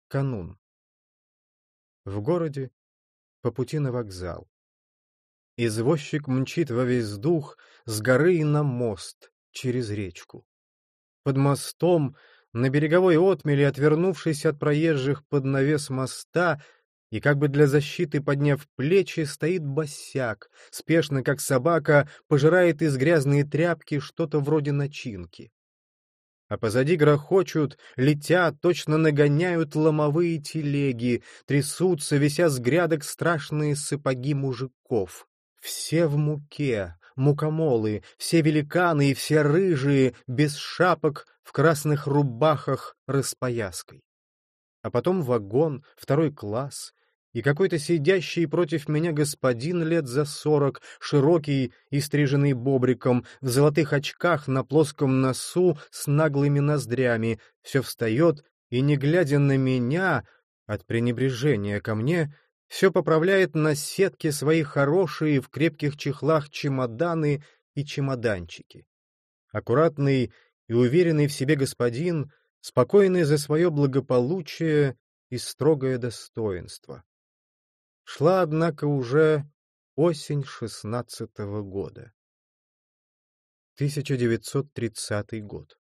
Канун. В городе, по пути на вокзал. Извозчик мчит во весь дух с горы на мост через речку. Под мостом, на береговой отмели, отвернувшись от проезжих под навес моста, и как бы для защиты подняв плечи, стоит босяк, спешно, как собака, пожирает из грязной тряпки что-то вроде начинки. А позади грохочут, летят, точно нагоняют ломовые телеги, трясутся, вися с грядок страшные сапоги мужиков. Все в муке, мукомолы, все великаны и все рыжие, без шапок, в красных рубахах распояской. А потом вагон, второй класс, и какой-то сидящий против меня господин лет за 40, широкий и стриженный бобриком, в золотых очках на плоском носу с наглыми ноздрями, все встает и, не глядя на меня, от пренебрежения ко мне, все поправляет на сетке свои хорошие в крепких чехлах чемоданы и чемоданчики. Аккуратный и уверенный в себе господин, спокойный за свое благополучие и строгое достоинство. Шла, однако, уже осень 16-го года. 1930 год.